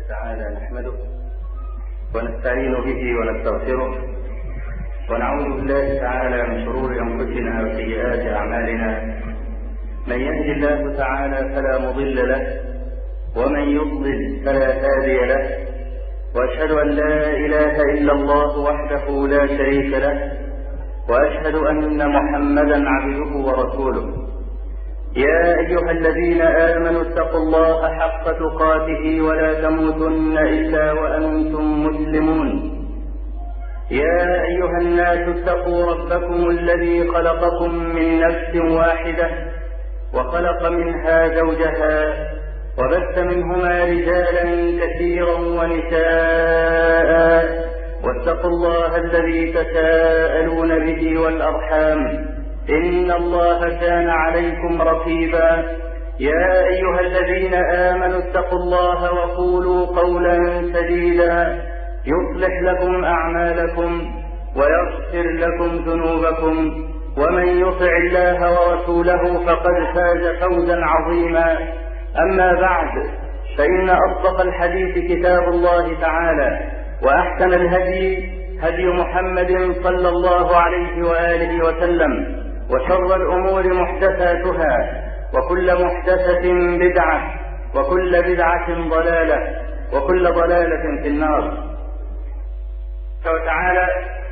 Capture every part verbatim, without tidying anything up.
تعالى نحمده ونستعين به ونستغفره ونعوذ بالله تعالى من شرور أنفسنا وسيئات أعمالنا. من يهد الله تعالى فلا مضل له ومن يضلل فلا هادي له، وأشهد أن لا إله إلا الله وحده لا شريك له، وأشهد أن محمدا عبده ورسوله. يا أيها الذين آمنوا اتقوا الله حق تقاته ولا تموتن إلا وأنتم مسلمون. يا أيها الناس اتقوا ربكم الذي خلقكم من نفس واحدة وخلق منها زوجها وبث منهما رجالا كثيرا ونساء، واتقوا الله الذي تساءلون به والأرحام إن الله كان عليكم رقيبا. يا أيها الذين آمنوا اتقوا الله وقولوا قولا سديدا يصلح لكم أعمالكم ويغفر لكم ذنوبكم، ومن يطع الله ورسوله فقد فاز فوزا عظيما. أما بعد، فإن أصدق الحديث كتاب الله تعالى، وأحسن الهدي هدي محمد صلى الله عليه وآله وسلم، وشر الأمور محدثاتها، وكل محدثة بدعة، وكل بدعة ضلالة، وكل ضلالة في النار. وتعالى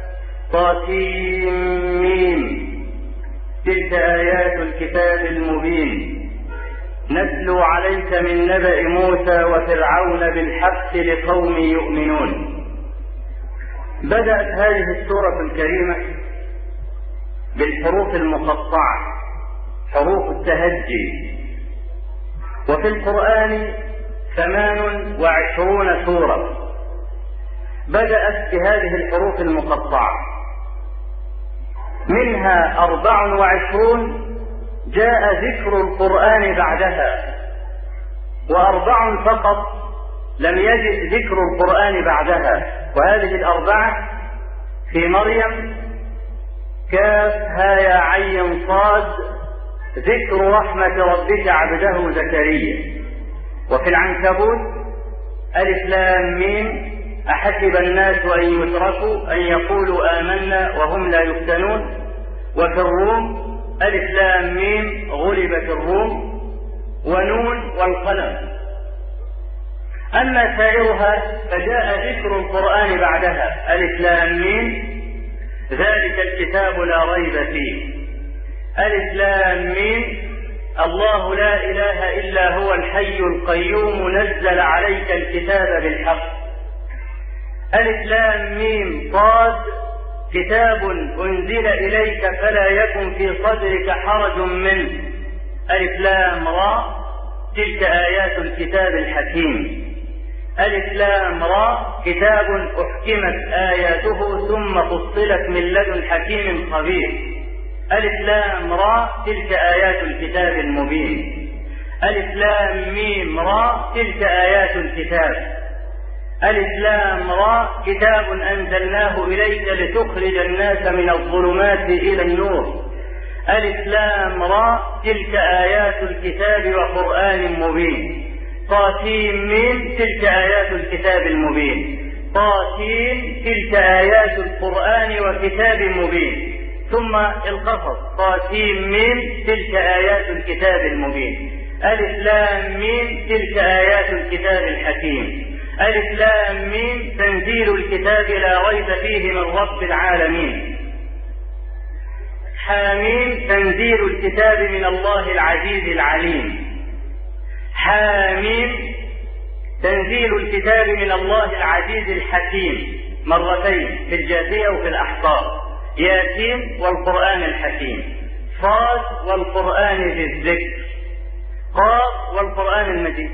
طاسيم، تلك آيات الكتاب المبين، نتلو عليك من نبأ موسى وفرعون بالحق لقوم يؤمنون. بدأت هذه السورة الكريمة بالحروف المقطعة، حروف التهجي، وفي القرآن ثمان وعشرون سورة بدأت بهذه الحروف المقطعة، منها أربع وعشرون جاء ذكر القرآن بعدها، وأربع فقط لم يجد ذكر القرآن بعدها، وهذه الأربعة في مريم كاف ها يا عين صاد ذكر رحمة ربك عبده زكريا. وفي العنكبوت ألف لام ميم أحسب الناس أن يتركوا أن يقولوا آمنا وهم لا يفتنون. وفي الروم ألف لام ميم غلبت الروم، ونون والقلم. أما سائرها فجاء ذكر القرآن بعدها، ألف لام ميم ذلك الكتاب لا ريب فيه، ألف لام ميم الله لا إله إلا هو الحي القيوم نزل عليك الكتاب بالحق، ألف لام ميم صاد كتاب أنزل إليك فلا يكن في صدرك حرج منه، ألف لام راء تلك آيات الكتاب الحكيم، ألف لام راء كتاب أحكمت آياته ثم فصلت من لدن حكيم خبير، ألف لام راء تلك آيات الكتاب المبين، ألف لام ميم راء تلك آيات الكتاب، ألف لام راء كتاب أنزلناه إليك لتخرج الناس من الظلمات إلى النور، ألف لام راء تلك آيات الكتاب وقرآن مبين، طاسيم ميم تلك آيات الكتاب المبين، طاسيم تلك آيات القرآن وكتاب مبين. ثم القصص طاسيم ميم تلك آيات الكتاب المبين، ألف لام ميم تلك آيات الكتاب الحكيم، ألف لام ميم تنزيل الكتاب لا ريب فيه من رب العالمين، حاميم تنزيل الكتاب من الله العزيز العليم، حاميم تنزيل الكتاب من الله العزيز الحكيم مرتين في الجاثية وفي الأحقاف، ياسين والقرآن الحكيم، صاد والقرآن ذي الذكر، قاف والقرآن المجيد.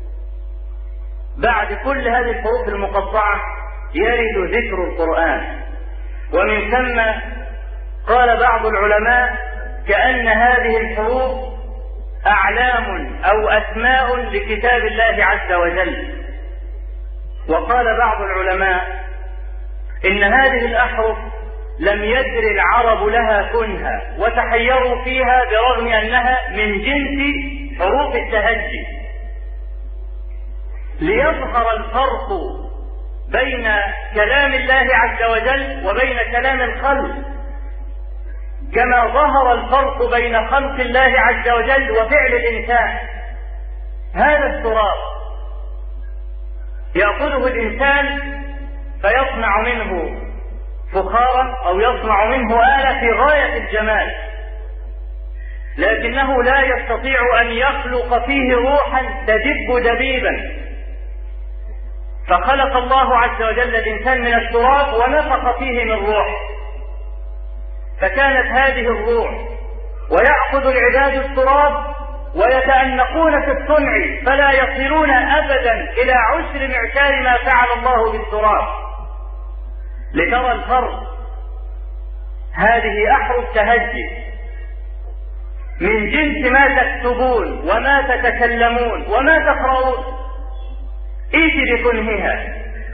بعد كل هذه الحروف المقطعة يرد ذكر القرآن، ومن ثم قال بعض العلماء كأن هذه الحروف أعلام أو أسماء لكتاب الله عز وجل. وقال بعض العلماء إن هذه الأحرف لم يدر العرب لها كنها وتحيروا فيها برغم أنها من جنس حروف التهجي، ليظهر الفرق بين كلام الله عز وجل وبين كلام الخلق، كما ظهر الفرق بين خلق الله عز وجل وفعل الإنسان. هذا التراب يأخذه الإنسان فيصنع منه فخارا أو يصنع منه آلة في غاية الجمال، لكنه لا يستطيع أن يخلق فيه روحا تدب دبيبا. فخلق الله عز وجل الإنسان من التراب ونفخ فيه من روح، فكانت هذه الروح، ويأخذ العباد التراب ويتأنقون في الصنع فلا يصلون أبدا إلى عشر معشار ما فعل الله بالتراب. لترى الفرق، هذه أحرف تهجد من جنس ما تكتبون وما تتكلمون وما تقرؤون، إيت بكنهها.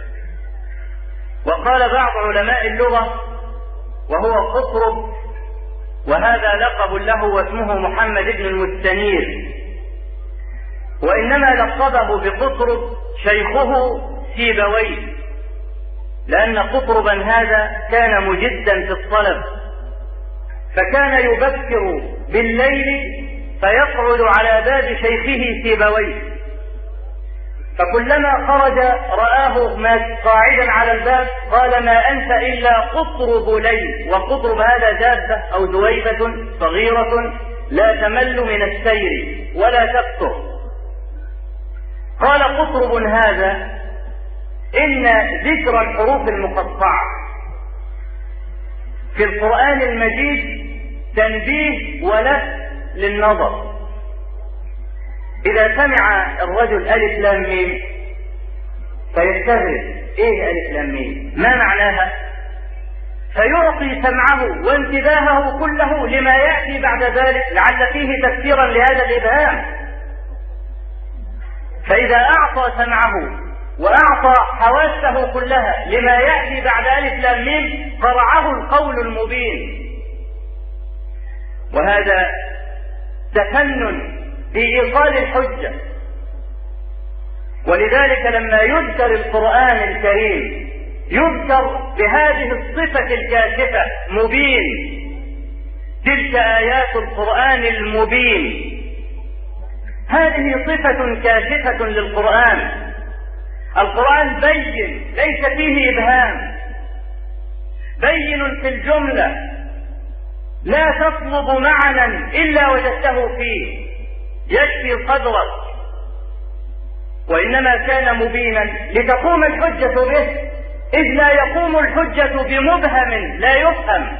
وقال بعض علماء اللغة وهو قطرب، وهذا لقب له واسمه محمد بن المستنير، وإنما لقبه بقطرب شيخه سيبويه، لأن قطربا هذا كان مجدا في الطلب، فكان يبكر بالليل فيقعد على باب شيخه سيبويه، فكلما خرج رآه قاعدا على الباب قال: ما أنت إلا قطرب ليل. وقطرب هذا دابة أو دويبة صغيرة لا تمل من السير ولا تقطر. قال قطرب هذا: إن ذكر الحروف المقطعة في القرآن المجيد تنبيه ولفت للنظر. إذا سمع الرجل ألف لام ميم فيستغرب: إيه ألف لام ميم؟ ما معناها؟ فيعطي سمعه وانتباهه كله لما يأتي بعد ذلك لعل فيه تفسيرا لهذا الإبهام. فإذا أعطى سمعه وأعطى حواسه كلها لما يأتي بعد ألف لام ميم قرعه القول المبين. وهذا تفنن في إيصال الحجة. ولذلك لما يذكر القرآن الكريم يذكر بهذه الصفة الكاشفة: مبين. تلك آيات القرآن المبين. هذه صفة كاشفة للقرآن. القرآن بين، ليس فيه إبهام، بين في الجملة، لا تطلب معنى إلا وجدته فيه يكفي صدرك، وإنما كان مبينا لتقوم الحجة به، إذ لا يقوم الحجة بمبهم لا يفهم.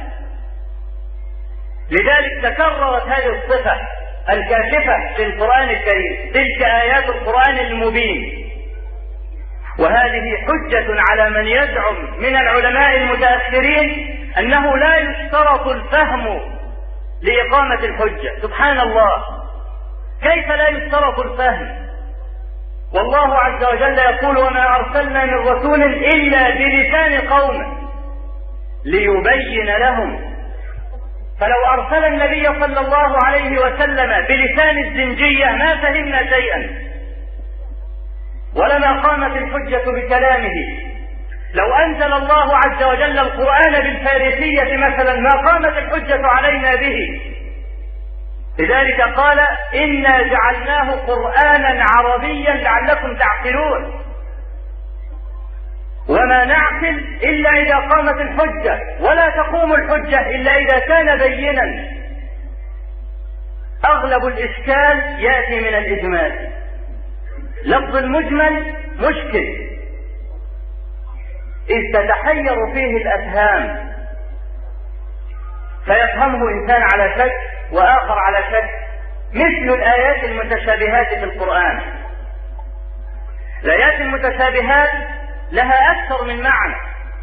لذلك تكررت هذه الصفة الكاشفة في القرآن الكريم: تلك آيات القرآن المبين. وهذه حجة على من يزعم من العلماء المتأخرين أنه لا يشترط الفهم لإقامة الحجة. سبحان الله، كيف لا يشترط الفهم؟ والله عز وجل يقول: وما أرسلنا من رسول إلا بلسان قومه ليبين لهم. فلو أرسل النبي صلى الله عليه وسلم بلسان الزنجية ما فهمنا شيئا، ولما قامت الحجة بكلامه. لو أنزل الله عز وجل القرآن بالفارسية مثلا ما قامت الحجة علينا به. لذلك قال: إنا جعلناه قرآنا عربيا لعلكم تعقلون. وما نعقل إلا إذا قامت الحجة، ولا تقوم الحجة إلا إذا كان بينا. أغلب الإشكال يأتي من الإجمال. لفظ المجمل مشكل، إذ تتحير فيه الأفهام، فيفهمه إنسان على شك وآخر على شك، مثل الآيات المتشابهات في القرآن. الآيات المتشابهات لها أكثر من معنى،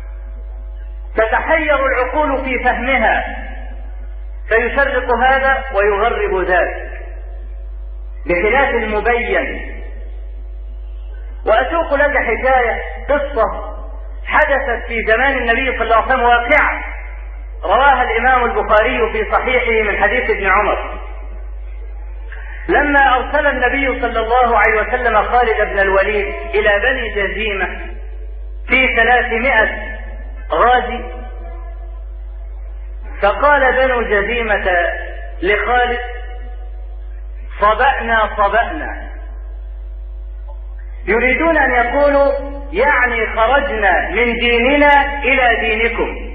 تتحير العقول في فهمها، فيشرق هذا ويغرب ذاك، بخلاف المبين. وأسوق لك حكاية، قصة حدثت في زمان النبي صلى الله عليه وسلم، واقعة رواها الإمام البخاري في صحيحه من حديث ابن عمر. لما أرسل النبي صلى الله عليه وسلم خالد بن الوليد إلى بني جزيمة في ثلاثمائة غازي، فقال بنو جزيمة لخالد: صبأنا صبأنا، يريدون أن يقولوا يعني خرجنا من ديننا إلى دينكم،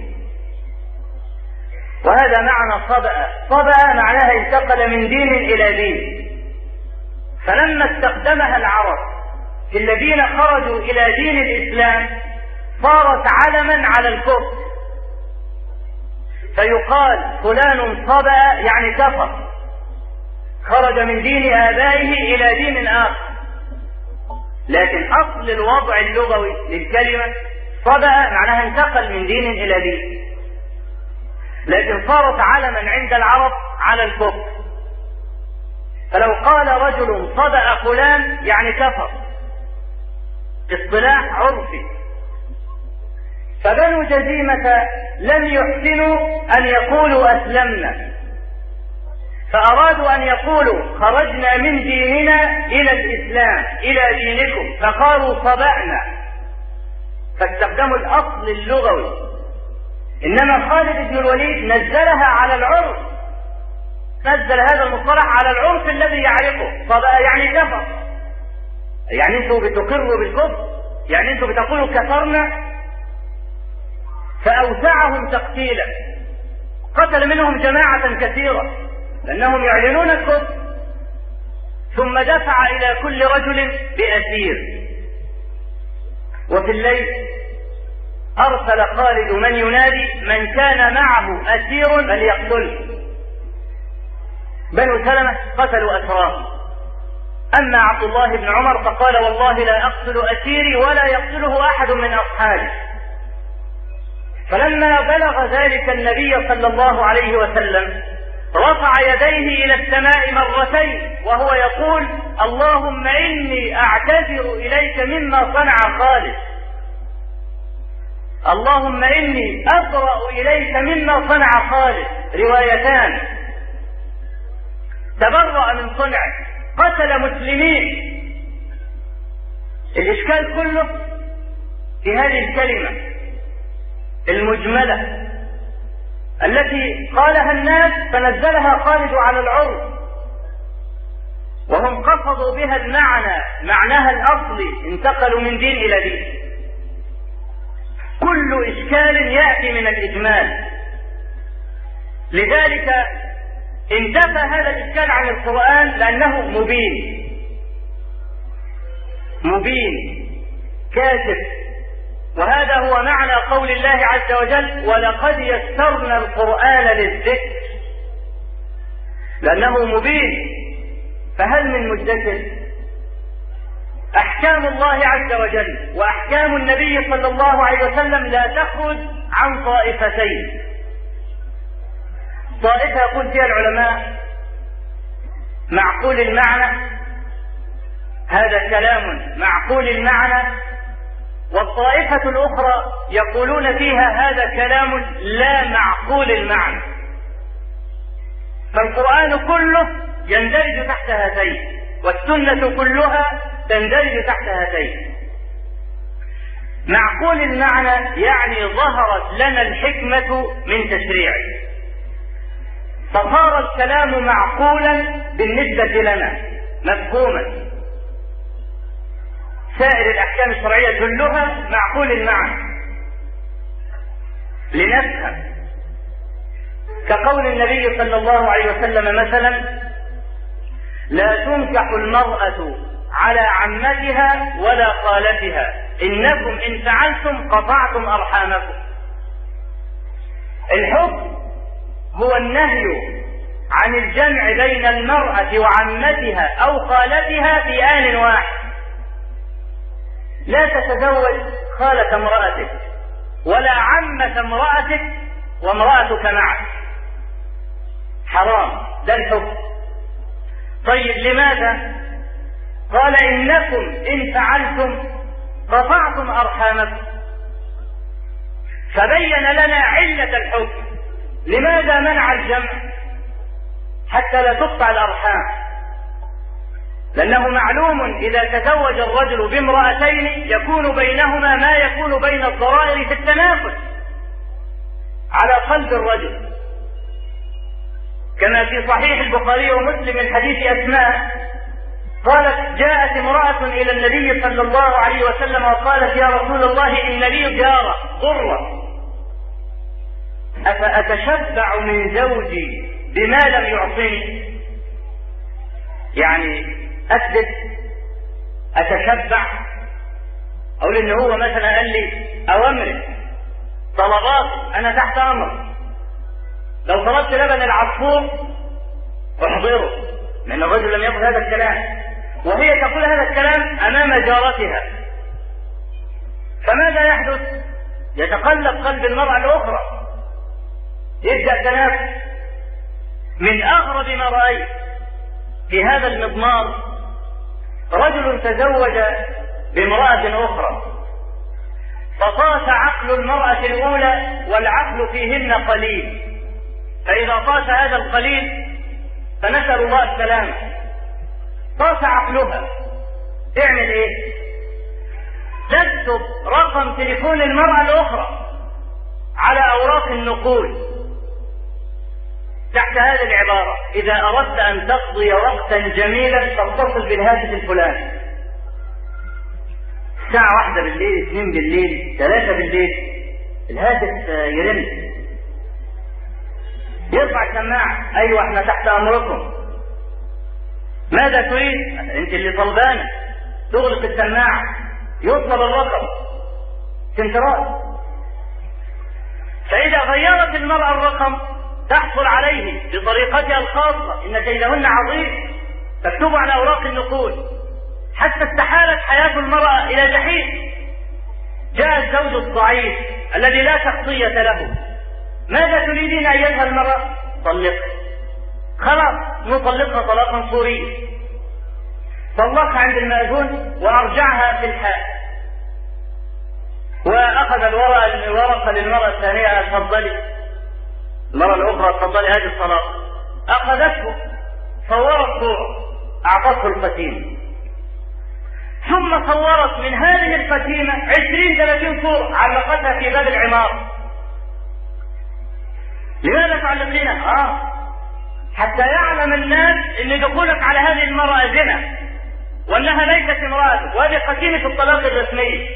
وهذا معنى صبأ. صبأ معناها انتقل من دين إلى دين. فلما استخدمها العرب في الذين خرجوا إلى دين الإسلام صارت علما على الكفر، فيقال فلان صبأ يعني كفر، خرج من دين آبائه إلى دين آخر. لكن أصل الوضع اللغوي للكلمة صبأ معناها انتقل من دين إلى دين، لكن صارت علما عند العرب على الكفر. فلو قال رجل صبأ فلان يعني كفر، اصطلاح عرفي. فبنو جزيمة لم يحسنوا أن يقولوا أسلمنا، فأرادوا أن يقولوا خرجنا من ديننا إلى الإسلام إلى دينكم، فقالوا صبأنا، فاستخدموا الأصل اللغوي. إنما خالد بن الوليد نزلها على العرف، نزل هذا المصطلح على العرف الذي يعرفه. صبأ يعني كفر، يعني انتوا بتقروا بالكفر، يعني انتوا بتقولوا كفرنا. فأوسعهم تقتيلا، قتل منهم جماعة كثيرة لأنهم يعلنون الكفر، ثم دفع إلى كل رجل بأسير. وفي الليل أرسل خالد من ينادي: من كان معه أسير فليقتله. بنو سلمة قتلوا أسراه. أما عبد الله بن عمر فقال: والله لا أقتل أسيري ولا يقتله أحد من أصحابي. فلما بلغ ذلك النبي صلى الله عليه وسلم رفع يديه إلى السماء مرتين وهو يقول: اللهم إني أعتذر إليك مما صنع خالد، اللهم إني أبرأ إليك مما صنع خالد. روايتان، تبرأ من صنعه، قتل مسلمين. الإشكال كله في هذه الكلمة المجملة التي قالها الناس فنزلها خالد على العرف، وهم قصدوا بها المعنى، معناها الأصلي، انتقلوا من دين إلى دين. كل إشكال يأتي من الإجمال، لذلك انتفى هذا الإشكال عن القرآن لأنه مبين مبين كاشف. وهذا هو معنى قول الله عز وجل: ولقد يسرنا القرآن للذكر، لأنه مبين. فهل من مدكر؟ أحكام الله عز وجل وأحكام النبي صلى الله عليه وسلم لا تخرج عن طائفتين. طائفة يقول فيها العلماء معقول المعنى، هذا كلام معقول المعنى، والطائفة الأخرى يقولون فيها هذا كلام لا معقول المعنى. فالقرآن كله يندرج تحت هاتين، والسنة كلها تندرج تحت هاتين. معقول المعنى يعني ظهرت لنا الحكمة من تشريعه، فصار الكلام معقولا بالنسبة لنا، مفهوما. سائر الأحكام الشرعية كلها معقول المعنى لنفهم، كقول النبي صلى الله عليه وسلم مثلا: لا تنكح المرأة على عمتها ولا خالتها، إنكم إن فعلتم قطعتم أرحامكم. الحكم هو النهي عن الجمع بين المرأة وعمتها أو خالتها في آن واحد. لا تتزوج خالة امرأتك ولا عمة امرأتك وامرأتك معك، حرام، ده الحكم. طيب لماذا؟ قال: إنكم إن فعلتم قطعتم أرحامكم. فبين لنا علة الحكم، لماذا منع الجمع؟ حتى لا تقطع الأرحام. لأنه معلوم إذا تزوج الرجل بامرأتين يكون بينهما ما يكون بين الضرائر في التنافس على قلب الرجل، كما في صحيح البخاري ومسلم من حديث أسماء قالت: جاءت امرأة إلى النبي صلى الله عليه وسلم وقالت: يا رسول الله إن لي جارة ضرة، أفأتشبع من زوجي بما لم يعطني؟ يعني أثبت أتشبع، أقول إن هو مثلا قال لي أوامر طلبات أنا تحت أمر، لو طلبت لبن العصفور احضره، لأن الرجل لم يقل هذا الكلام، وهي تقول هذا الكلام أمام جارتها، فماذا يحدث؟ يتقلب قلب المرأة الأخرى، يبدأ تنافس. من أغرب ما رأيت في هذا المضمار رجل تزوج بامرأة أخرى، فطاش عقل المرأة الأولى والعقل فيهن قليل، فإذا طاش هذا القليل فنسأل الله السلامة، طاش عقلها، تعمل إيه؟ تكتب رقم تليفون المرأة الأخرى على أوراق النقود تحت هذه العبارة: إذا أردت أن تقضي وقتا جميلا فاتصل بالهاتف الفلاني. الساعة واحدة بالليل، اثنين بالليل، ثلاثة بالليل، الهاتف يرن، يرفع السماعة: أيوة احنا تحت أمركم، ماذا تريد؟ أنت اللي طلبانة. تغلق السماعة، يطلب الرقم، سنترات. فإذا غيرت المرأة الرقم تحصل عليه بطريقتها الخاصة، إن كيدهن عظيم، تكتب على أوراق النقود، حتى استحالت حياة المرأة إلى جحيم. جاء الزوج الضعيف الذي لا شخصية له: ماذا تريدين أيتها المرأة؟ طلقها. خلاص نطلقها طلاقا صوريا، طلقها عند المأذون وأرجعها في الحال، وأخذ الورقة للمرأة الثانية: تفضلي. المرة الأخرى: تفضلي هذه الطلاق. أخذته، صورت صورة، أعطته الفتيمة، ثم صورت من هذه الفتيمة عشرين ثلاثين صورة علقتها في باب العمارة. لماذا تعلقينها؟ آه حتى يعلم الناس أن دخولك على هذه المرأة زنا، وأنها ليست امرأتك، وهذه فتيمة الطلاق الرسمية.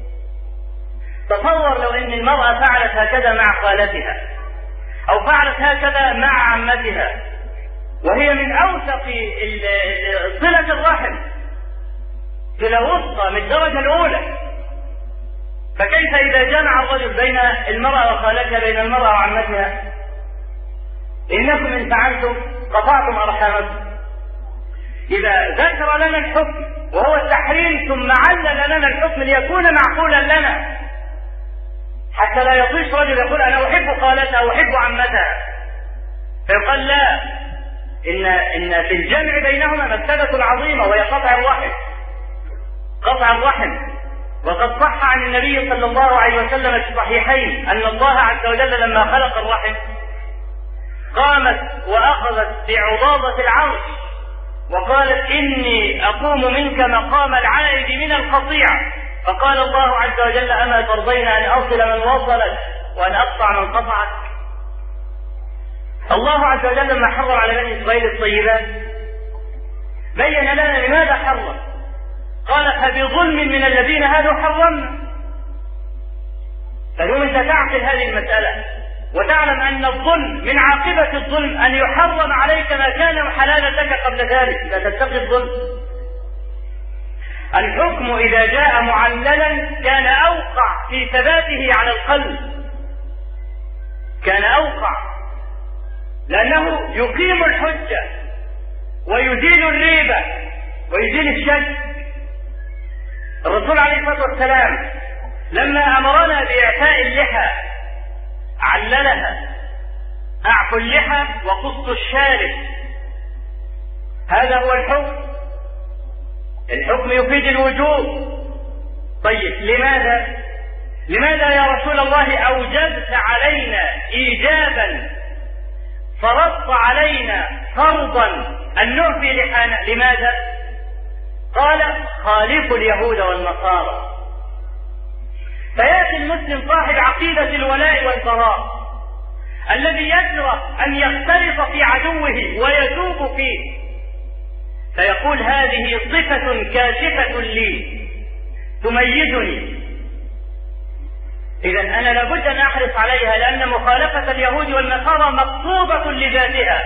تصور لو أن المرأة فعلت هكذا مع خالتها، أو فعلت هكذا مع عمتها، وهي من أوثق صلة الرحم، صلة وسطى من الدرجة الأولى، فكيف إذا جمع الرجل بين المرأة وخالتها، بين المرأة وعمتها؟ إنكم إن فعلتم قطعتم أرحامكم. إذا ذكر لنا الحكم وهو التحريم ثم علل لنا الحكم ليكون معقولا لنا، حتى لا يطيش رجل يقول أنا أحب خالتها وأحب عمتها، فيقال لا، إن إن في الجمع بينهما مفسدة عظيمة وهي قطع الرحم. قطع الرحم، وقد صح عن النبي صلى الله عليه وسلم في الصحيحين أن الله عز وجل لما خلق الرحم قامت وأخذت بعضاضة العرش وقالت: إني أقوم منك مقام العائد من القطيعة. فقال الله عز وجل: أما ترضين أن أصل من وصلك وأن أقطع من قطعك؟ الله عز وجل لما حرم على بني إسرائيل الطيبات بين لنا لماذا حرم، قال: فبظلم من الذين هادوا حرمنا. فاليوم أنت تعقل هذه المسألة وتعلم أن الظلم من عاقبة الظلم أن يحرم عليك ما كان حلالا لك قبل ذلك، لا تتقي الظلم. الحكم إذا جاء معللا كان أوقع في ثباته على القلب، كان أوقع، لأنه يقيم الحجة ويزيل الريبة ويزيل الشك. الرسول عليه الصلاة والسلام لما أمرنا بإعفاء اللحى عللها: أعفوا اللحى وقصوا الشارب. هذا هو الحكم، الحكم يفيد الوجوب. طيب لماذا لماذا يا رسول الله أوجبت علينا إيجابا فرضت علينا فرضا أن نعفي لحانا؟ لماذا؟ قال خالفوا اليهود والنصارى. فيأتي المسلم صاحب عقيدة الولاء والبراء الذي يجرأ أن يختلط في عدوه ويتوب فيه، فيقول هذه صفة كاشفة لي تميزني، إذا أنا لابد أن أحرص عليها، لأن مخالفة اليهود والنصارى مقصودة لذاتها.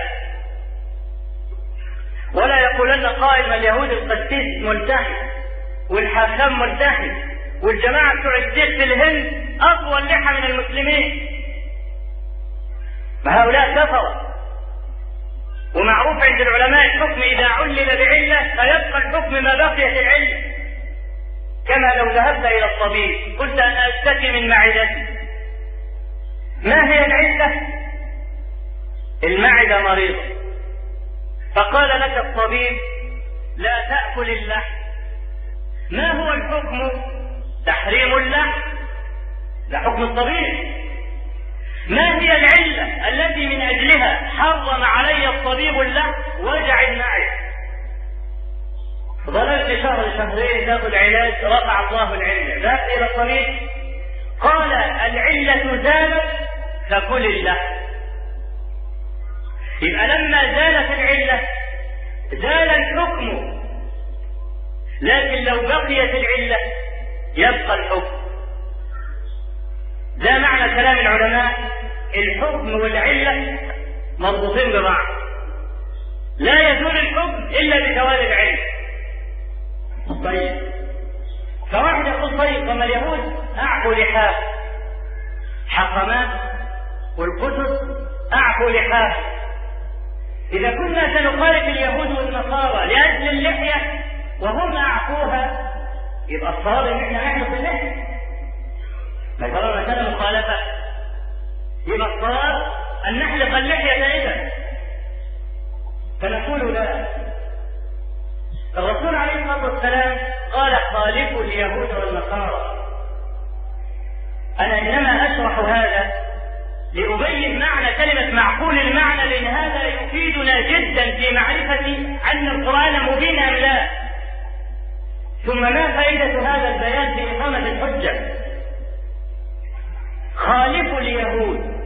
ولا يقولن قائل اليهود القسيس ملتحي والحاكم ملتحي والجماعة بتوع الشيخ في الهند أطول لحى من المسلمين، فهؤلاء كفروا. ومعروف عند العلماء الحكم إذا علل بعلة فيبقى الحكم ما بقيت العلة، كما لو ذهبت إلى الطبيب قلت أنا أشتكي من معدتي، ما هي العلة؟ المعدة مريضة، فقال لك الطبيب لا تأكل اللحم، ما هو الحكم؟ تحريم اللحم، ده حكم الطبيب. ما هي العلة التي من أجلها حرم علي الطبيب اللحم؟ وجع المعدة. ظللت شهر شهرين تاخذ علاج، رفع الله العلة، ذهبت إلى الطبيب قال العلة زالت فكل اللحم. يبقى لما زالت العلة زال الحكم، لكن لو بقيت العلة يبقى الحكم. ده معنى كلام العلماء، الحكم والعلة مربوطين ببعض، لا يزول الحكم إلا بزوال العلة. طيب، فواحد يقول طيب وما اليهود أعفوا لحاف حقمات والقدس أعفوا لحاف، إذا كنا سنخالف اليهود والنصارى لأجل اللحية وهم أعفوها يبقى الصواب إن إحنا نحلق اللحية. ما طالما كان مخالفة يبقى الصواب أن نحلق اللحية إذا، فنقول لا. الرسول عليه الصلاة والسلام قال خالفوا اليهود والنصارى. أنا إنما أشرح هذا لأبين معنى كلمة معقول المعنى، لأن هذا يفيدنا جدا في معرفة أن القرآن مبين أم لا. ثم ما فائدة هذا البيان في إقامة الحجة؟ خالفوا اليهود،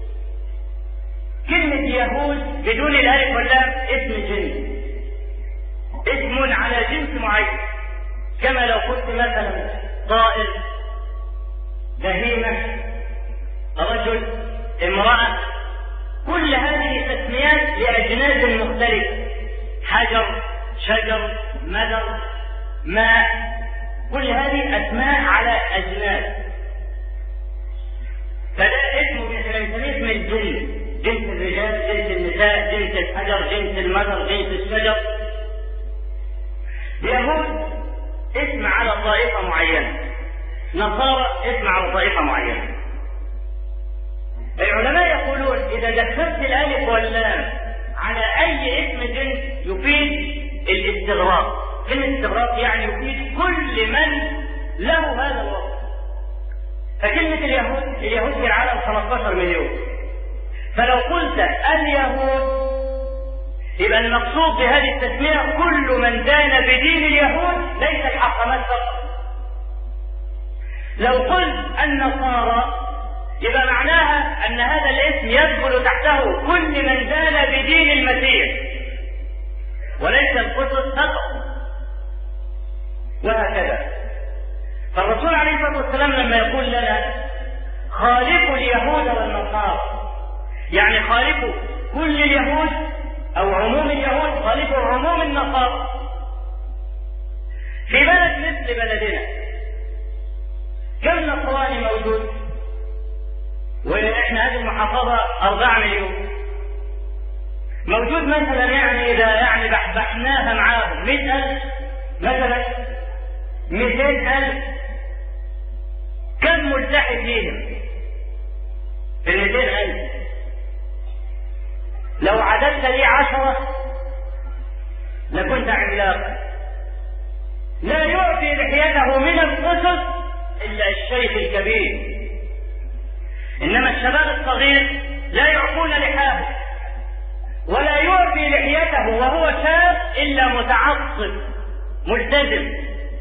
كلمة يهود بدون الألف واللام اسم جنس، اسم على جنس معين، كما لو قلت مثلا طائر، بهيمة، رجل، امرأة، كل هذه تسميات لأجناس مختلفة، حجر، شجر، مدر، ماء، كل هذه أسماء على أجناس. فده اسمه بنسميه اسم الجنس، جنس الرجال، جنس النساء، جنس الحجر، جنس المدر، جنس الشجر. يهود اسم على طائفة معينة، نصارى اسم على طائفة معينة. العلماء يقولون إذا دخلت الألف واللام على أي اسم جنس يفيد الاستغراق. الاستغراق يعني يفيد كل من له هذا الوصف. فكلمة اليهود، اليهود في العالم خمسة عشر مليون، فلو قلت اليهود يبقى المقصود بهذه التسمية كل من دان بدين اليهود ليس الحقمات فقط. لو قلت النصارى يبقى معناها أن هذا الاسم يدخل تحته كل من دان بدين المسيح وليس القدس فقط، وهكذا. فالرسول عليه الصلاة والسلام لما يقول لنا خالفوا اليهود والنصارى، يعني خالفوا كل اليهود أو عموم اليهود، خالفوا عموم النصارى. في بلد مثل بلدنا كم نصراني موجود؟ وإحنا هذه المحافظة أربعة مليون موجود مثلا، يعني إذا يعني بحبحناها معاهم مئة ألف مثلا، مئتين ألف، كم ملتحي فيهم؟ في المئتين ألف. لو عددت لي عشرة لكنت عملاقا. لا يعطي لحيته من القصص إلا الشيخ الكبير، إنما الشباب الصغير لا يعطون لحاهم، ولا يعطي لحيته وهو شاب إلا متعصب ملتزم،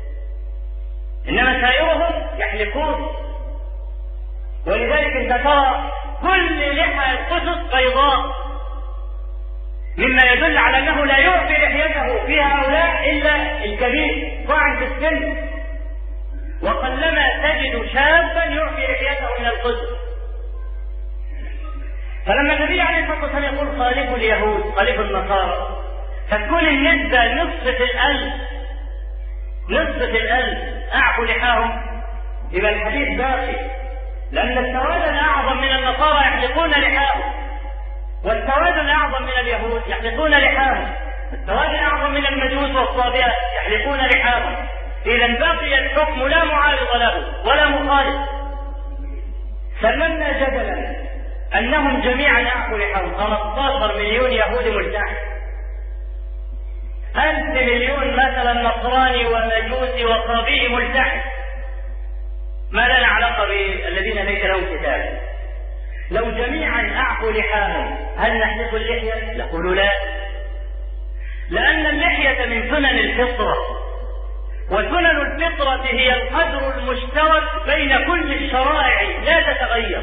إنما سائرهم يحلقون. ولذلك انت ترى كل لحى القسط بيضاء، مما يدل على أنه لا يعفي لحيته في هؤلاء إلا الكبير طاعن في السن، وقلما تجد شابا يعفي لحيته من القسط. فلما النبي عليه الصلاة والسلام يقول خالفوا اليهود خالفوا النصارى، فتكون النسبة نصف الألف نصف الألف أعفوا لحاهم، يبقى الحديث باقي، لأن السواد الأعظم من النصارى يحلقون لحاهم، والسواد الأعظم من اليهود يحلقون لحاهم، السواد الأعظم من المجوس والصابئة يحلقون لحاهم. إذا بقي الحكم لا معارض له ولا مخالف. سلمنا جدلا أنهم جميعا أعفوا لحاهم، خمسة عشر مليون يهودي ملتحي، ألف مليون مثلا نصراني ومجوسي وصابئي ملتحي، ما لنا علاقة بالذين ليس لهم كتاب. لو جميعا أعفوا لحاهم هل نحلق اللحية؟ نقول لا، لأن اللحية من سنن الفطرة، وسنن الفطرة هي القدر المشترك بين كل الشرائع لا تتغير.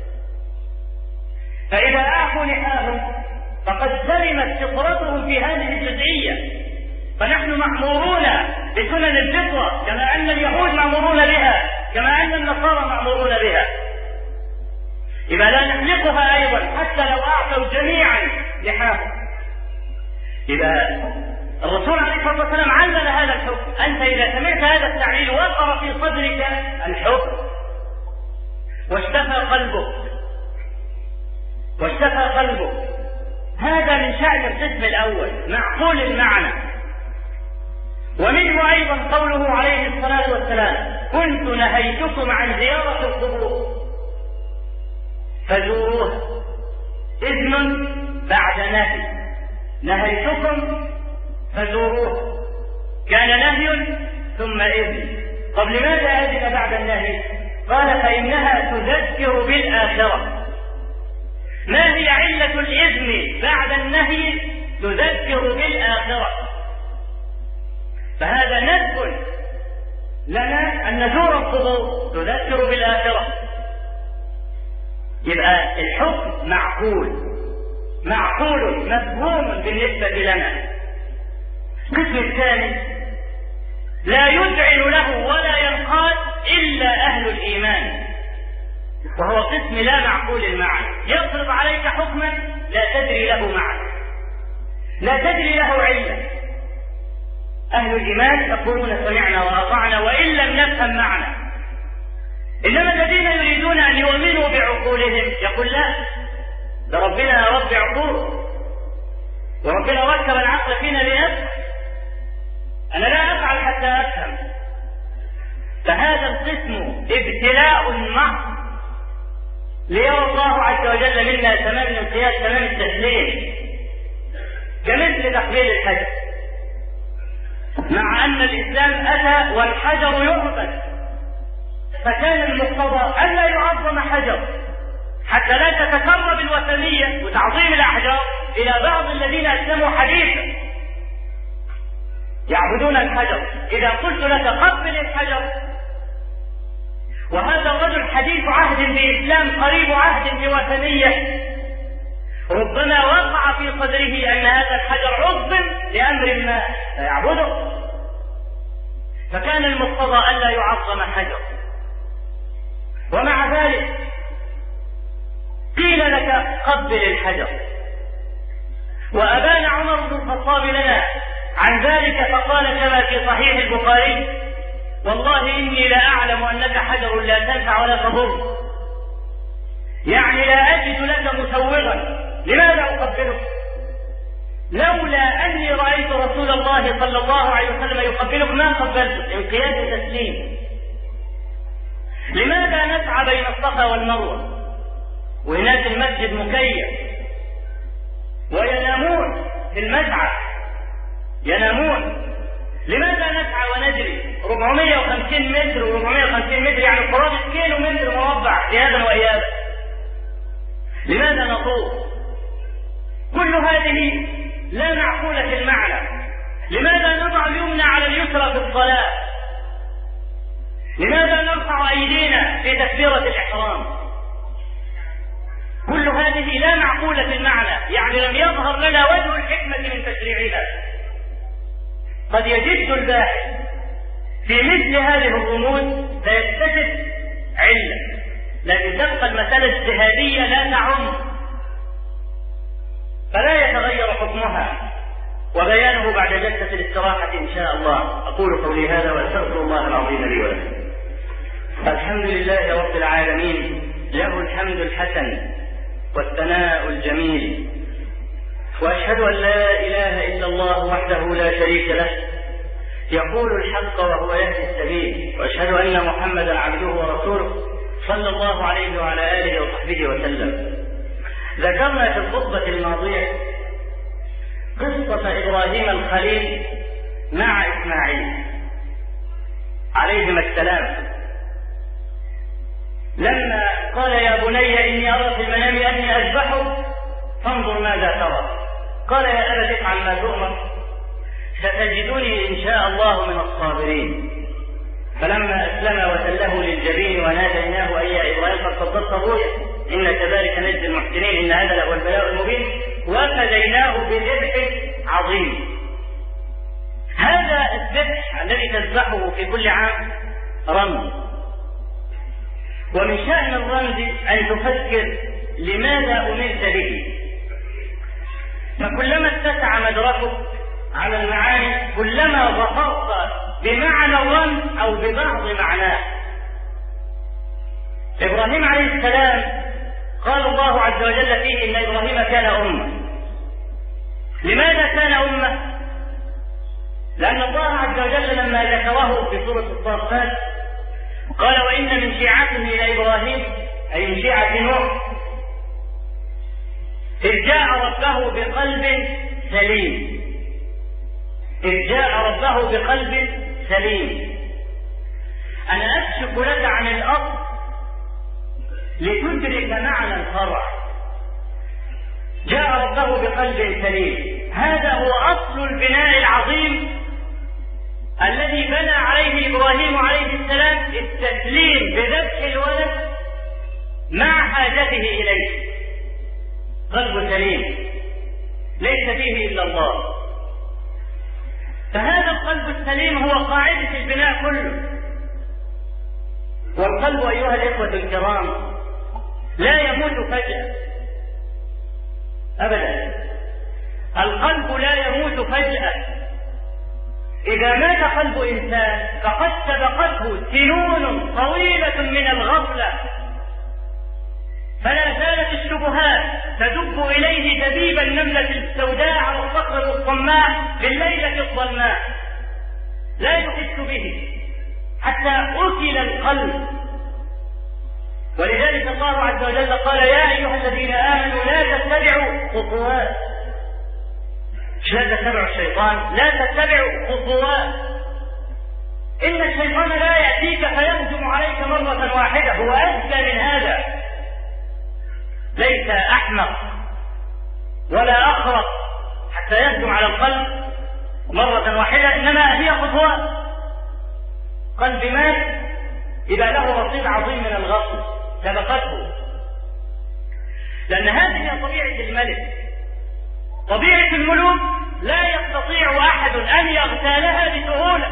فإذا أعفوا لحاهم فقد سلمت فطرتهم في هذه الجزئية، فنحن مأمورون بسنن الفطرة كما أن اليهود مأمورون بها، كما أن النصارى مأمورون بها. إذا لا نحلقها أيضا حتى لو أعطوا جميعا لحاهم. إذا الرسول عليه الصلاة والسلام علل هذا الحكم، أنت إذا سمعت هذا التعليل وقر في صدرك الحكم واشتفى قلبك واشتفى قلبك هذا من شأن القسم الأول معقول المعنى. ومنه أيضا قوله عليه الصلاة والسلام كنت نهيتكم عن زيارة القبور فزوروها، إذن بعد نهي، نهيتكم فزوروها، كان نهي ثم إذن. طب لماذا أذن بعد النهي؟ قال فإنها تذكر بالآخرة. ما هي علة الإذن بعد النهي؟ تذكر بالآخرة. فهذا ندب لنا أن نزور القبور تذكر بالآخرة. يبقى الحكم معقول معقول مفهوم بالنسبة لنا. القسم الثاني لا يذعن له ولا ينقاد إلا أهل الإيمان، وهو قسم لا معقول المعنى، يفرض عليك حكما لا تدري له معنى، لا تدري له علة. أهل الإيمان يقولون سمعنا وأطعنا وإن لم نفهم معنى. إنما الذين يريدون أن يؤمنوا بعقولهم يقول لا، ده ربنا رب عقول، وربنا ركب العقل فينا لنفسه، أنا لا أفعل حتى أفهم. فهذا القسم ابتلاء محض ليرى الله عز وجل منا تمام الانقياد تمام التسليم، كمثل تقبيل الحجر، مع أن الإسلام أتى والحجر يعبد، فكان المقتضى ألا يعظم حجر حتى لا تتسرب الوثنية وتعظيم الأحجار إلى بعض الذين أسلموا حديثا يعبدون الحجر. إذا قلت لك قبل الحجر وهذا الرجل حديث عهد بإسلام قريب عهد بوثنية، ربما وقع في صدره أن هذا الحجر عظم لأمر ما فيعبده، فكان المقتضى ألا يعظم حجر. ومع ذلك قيل لك قبل الحجر، وأبان عمر بن الخطاب لنا عن ذلك فقال كما في صحيح البخاري والله إني لا أعلم أنك حجر لا تنفع ولا تضر، يعني لا أجد لك مسوغا، لماذا أقبلك؟ لولا أني رأيت رسول الله صلى الله عليه وسلم يقبلك ما قبلت، انقياد وتسليم. لماذا نسعى بين الصفا والمروة وهناك المسجد مكيف وينامون في المسعى ينامون؟ لماذا نسعى ونجري أربعمائة وخمسين متر و450 متر يعني قرابة كيلو متر مربع ذهابا وإيابا؟ لماذا نطوف؟ كل هذه لا معقولة المعنى. لماذا نضع اليمنى على اليسرى في الصلاة؟ لماذا نرفع أيدينا في تكبيرة الإحرام؟ كل هذه لا معقولة المعنى، يعني لم يظهر لنا وجه الحكمة من تشريعها. قد يجد الباحث في مثل هذه الرموز فيكتشف علة، لكن تبقى المسألة اجتهادية لا تعم، فلا يتغير حكمها، وبيانه بعد جلسة الاستراحة إن شاء الله. أقول قولي هذا وأستغفر الله العظيم لي ولكم. الحمد لله رب العالمين، له الحمد الحسن والثناء الجميل، وأشهد أن لا إله إلا الله وحده لا شريك له، يقول الحق وهو يهدي السبيل، وأشهد أن محمدا عبده ورسوله صلى الله عليه وعلى آله وصحبه وسلم. ذكرنا في الخطبة الماضية قصة إبراهيم الخليل مع إسماعيل عليهما السلام، لما قال يا بني إني أرى في المنام أني أذبحك فانظر ماذا ترى. قال يا أبت افعل ما تؤمر ستجدني إن شاء الله من الصابرين. فلما أسلم وتله للجبين وناديناه أي يا إبراهيم قد صدقت الرؤيا إن كذلك نجزي المحسنين إن هذا لهو البلاء المبين وفديناه بذبح عظيم. هذا الذبح الذي تذبحه في كل عام رمز، ومن شأن الرمز أن تفكر لماذا أمرت به، فكلما اتسع مدركك على المعاني كلما ظفرت بمعنى الرمز أو ببعض معناه. إبراهيم عليه السلام قال الله عز وجل فيه إن إبراهيم كان أمة. لماذا كان أمة؟ لأن الله عز وجل لما ذكره في سورة الصافات قال وإن من شيعته إلى إبراهيم أي من شيعة نوح إذ جاء ربه بقلب سليم، إذ جاء ربه بقلب سليم. أنا أكشف لك عن الأصل لتدرك معنى الفرع. جاء ربه بقلب سليم، هذا هو أصل البناء العظيم الذي بنى عليه إبراهيم عليه السلام التسليم بذبح الولد مع حاجته إليه. قلب سليم ليس فيه إلا الله، فهذا القلب السليم هو قاعدة البناء كله. والقلب أيها الإخوة الكرام لا يموت فجأة أبدا، القلب لا يموت فجأة. إذا مات قلب إنسان فقد سبقته سنون طويلة من الغفلة، فلا زالت الشبهات تدب إليه دبيب النملة السوداء على الصخرة الصماء في الليلة الظلماء، لا يحس به حتى أكل القلب. ولذلك الله عز وجل قال يا أيها الذين آمنوا لا تتبعوا خطوات، مش لا تتبعوا الشيطان، لا تتبعوا خطوات. إن الشيطان لا يأتيك فيهجم عليك مرة واحدة، هو أذكى من هذا، ليس أحمق ولا أخرق حتى يهجم على القلب مرة واحدة، إنما هي خطوات. قلب مات إذا له رصيد عظيم من الغفل سبقته، لأن هذه هي طبيعة الملك. طبيعة الملوك لا يستطيع أحد أن يغتالها بسهولة.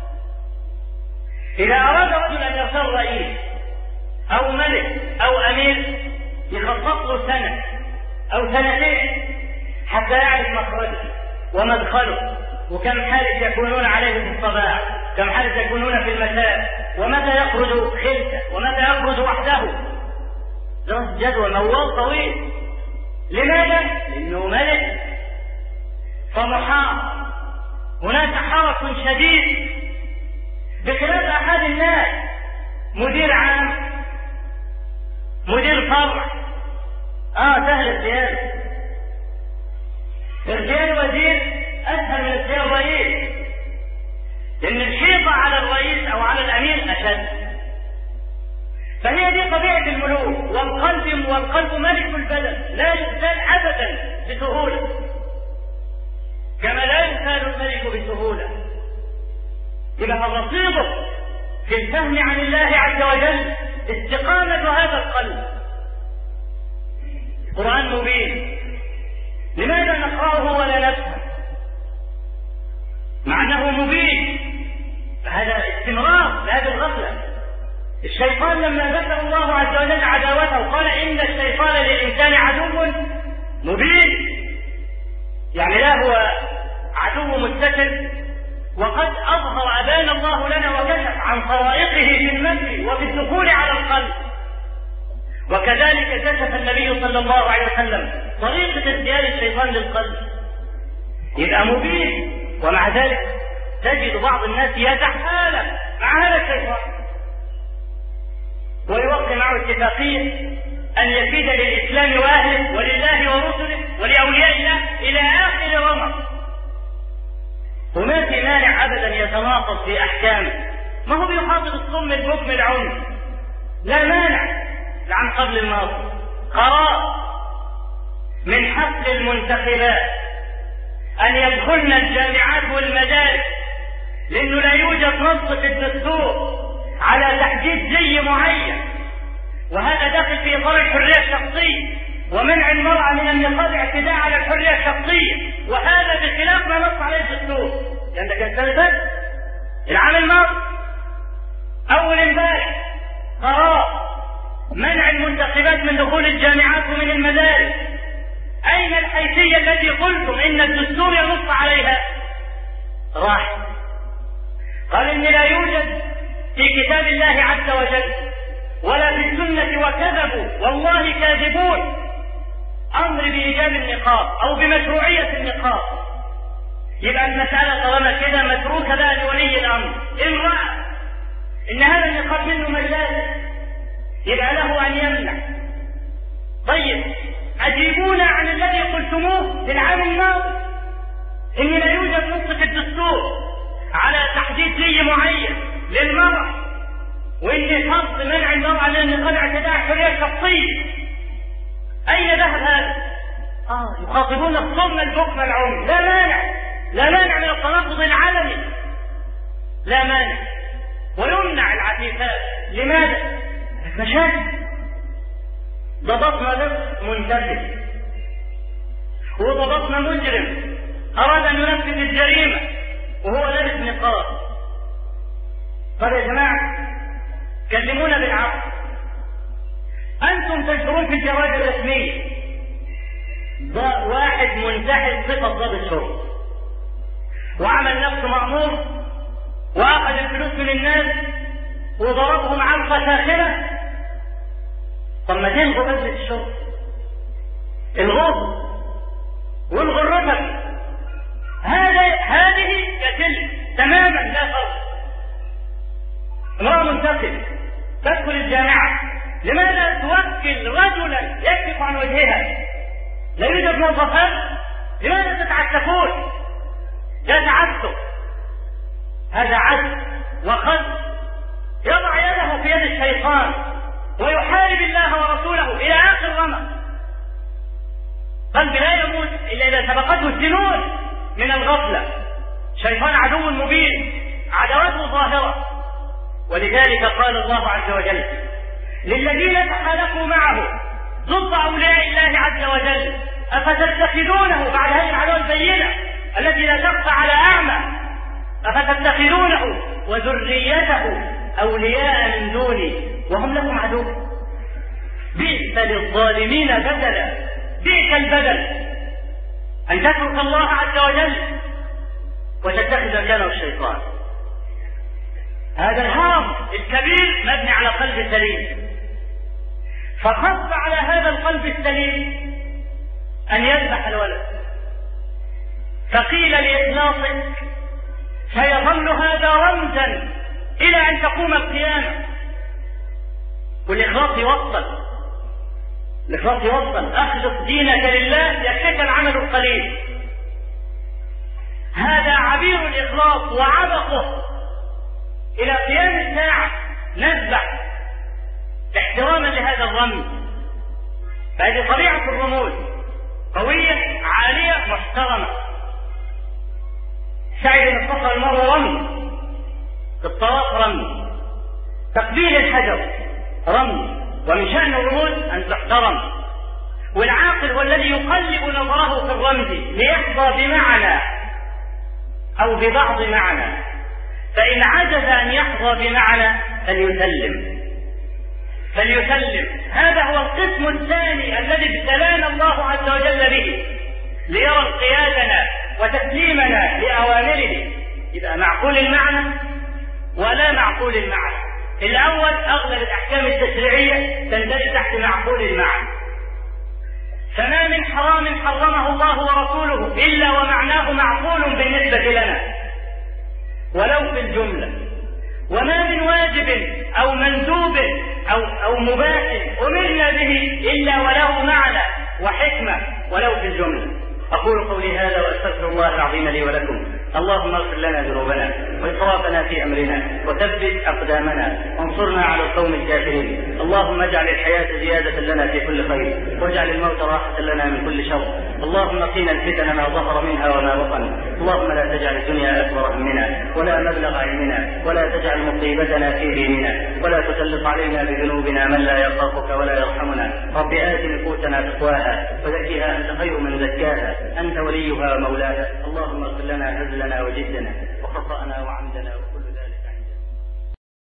إذا أراد رجل أن يغتال رئيس أو ملك أو أمير يخصص له سنة أو سنتين حتى يعرف مخرجه ومدخله، وكم حارس يكونون عليه في الصباح، كم حارس يكونون في المساء، ومتى يخرج خلفه ومتى يخرج وحده. دراسة جدوى موال طويل. لماذا؟ لأنه ملك فمحاط، هناك حرس شديد، بخلاف أحد الناس مدير عام مدير فرع اه سهل الزيادة. ارتيال وزير اسهل من ارتيال رئيس، لان الحيطة على الرئيس او على الامير اشد. فهي دي طبيعة الملوك. والقلب والقلب ملك البلد لا يزال ابدا بسهولة. كما لا يسال الملك بسهولة. يبقى رصيده في الفهم عن الله عز وجل استقامة هذا القلب. القرآن مبين، لماذا نقرأه ولا نفهم مع أنه مبين؟ هذا استمرار لهذه الغفلة. الشيطان لما ذكر الله عز وجل عداوته قال إن الشيطان للإنسان عدو مبين، يعني لا هو عدو مستتر، وقد أظهر أبان الله لنا وكشف عن طرائقه في المكر وفي الدخول على القلب. وكذلك كشف النبي صلى الله عليه وسلم طريقة اغتيال الشيطان للقلب. يبقى مبين، ومع ذلك تجد بعض الناس يتحالف مع هذا الشيطان ويوقع معه اتفاقية أن يفيد للإسلام وأهله ولله ورسله ولأولياء الله إلى آخر رمق. وما في مانع أبدا يتناقض في أحكامه، ما هو بيخاطب الصم البكم العمي، لا مانع عن قبل الماضي. قرار من حق المنتخبات أن يدخلن الجامعات والمدارس، لأنه لا يوجد نص في الدستور على تحديد زي معين، وهذا داخل في إطار الحرية الشخصية، ومنع المرأة من النقاب اعتداء على الحرية الشخصية، وهذا بخلاف ما نص عليه الدستور. لأن ده كان سنة العام الماضي أول امبارح قرار منع المنتخبات من دخول الجامعات ومن المدارس. أين الحيثية التي قلتم إن الدستور ينص عليها؟ راح قال إن لا يوجد في كتاب الله عز وجل ولا في السنة، وكذبوا والله كاذبون، أمر بإيجاب النقاب أو بمشروعية النقاب. يبقى المسألة طالما كده متروكة بقى لولي الأمر. إن رأى إن هذا النقاب منه مجال يبقى له أن يمنع. طيب أجيبونا عن الذي قلتموه في العام الماضي إن لا يوجد نص في الدستور على تحديد زي معين للمرأة، وإن فرض منع المرأة من النقاب اعتداء الحرية الشخصية. أين ذهب هذا؟ آه يخاطبون الصم البكم العمي. لا مانع، لا مانع من التناقض العلني، لا مانع، ويمنع العفيفات. لماذا؟ مشاكل. ضبطنا نفس منتهي، وضبطنا مجرم أراد أن ينفذ الجريمة وهو لابس نقاب. طيب يا جماعة كلمونا بالعقل. أنتم تنشرون في الجرائد الرسمية واحد منتحل صفة ضابط شرطة وعمل نفسه مأمور وأخذ الفلوس من الناس وضربهم علقة ساخنة. طب ما تلغوا بذلة الشرطة، الغض والغرفة، هذا هذه كتل تماما لا فرق. امرأة منتقل تدخل الجامعة، لماذا توكل رجلا يكشف عن وجهها؟ لا يوجد موظفات، لماذا تتعسفون؟ لا تعسف، هذا عسف وخذ. يضع يده في يد الشيطان ويحارب الله ورسوله إلى آخر رمق. قلب لا يموت إلا إذا سبقته الجنون من الغفلة. شيطان عدو مبين، عداوته ظاهرة. ولذلك قال الله عز وجل للذين تحالفوا معه ضد أولياء الله عز وجل أفتتخذونه بعد هذه العداوة البينة التي لا تخفى على أعمى، أفتتخذونه وذريته أولياء من دوني وهم لكم عدو. بئس للظالمين بدلا، بئس البدل أن تترك الله عز وجل وتتخذ مكانه الشيطان. هذا الهرم الكبير مبني على قلب سليم، فخف على هذا القلب السليم أن يذبح الولد، فقيل لإخلاصك فيظل هذا رمزا إلى أن تقوم القيامة. والإخلاص يوصل، الإخلاص يوصل، أخلص دينك لله يكفيك العمل القليل. هذا عبير الإخلاص وعبقه إلى قيام الساعة نذبح احتراما لهذا الرمز. فهذه طبيعة الرموز، قوية عالية محترمة. سعي بين الصفا والمروة رمي، في الطواف رمي، تقبيل الحجر رمي، ومن شأن الرموز أن تحترم. والعاقل هو الذي يقلب نظره في الرمز ليحظى بمعنى أو ببعض معنى، فإن عجز أن يحظى بمعنى فليسلم فليسلم هذا هو القسم الثاني الذي ابتلانا الله عز وجل به ليرى انقيادنا وتسليمنا لأوامره. يبقى معقول المعنى ولا معقول المعنى. الأول أغلب الأحكام التشريعية تندرج تحت معقول المعنى، فما من حرام حرمه الله ورسوله إلا ومعناه معقول بالنسبة لنا ولو في الجملة، وما من واجب أو مندوب أو, أو مباح أمرنا به إلا وله معنى وحكمة ولو في الجملة. أقول قولي هذا وأستغفر الله العظيم لي ولكم. اللهم اغفر لنا ذنوبنا وإسرافنا في أمرنا وثبت أقدامنا وانصرنا على القوم الكافرين. اللهم اجعل الحياة زيادة لنا في كل خير واجعل الموت راحة لنا من كل شر. اللهم قنا الفتن ما ظهر منها وما بطن. اللهم لا تجعل الدنيا أكبر همنا ولا مبلغ علمنا ولا تجعل مصيبتنا في ديننا ولا تسلط علينا بذنوبنا من لا يخافك ولا يرحمنا. رب آت نفوسنا تقواها وزكها أنت خير من زكاها أنت وليها ومولاها. اللهم اغفر لنا هزلنا وجدنا وخطأنا وعمدنا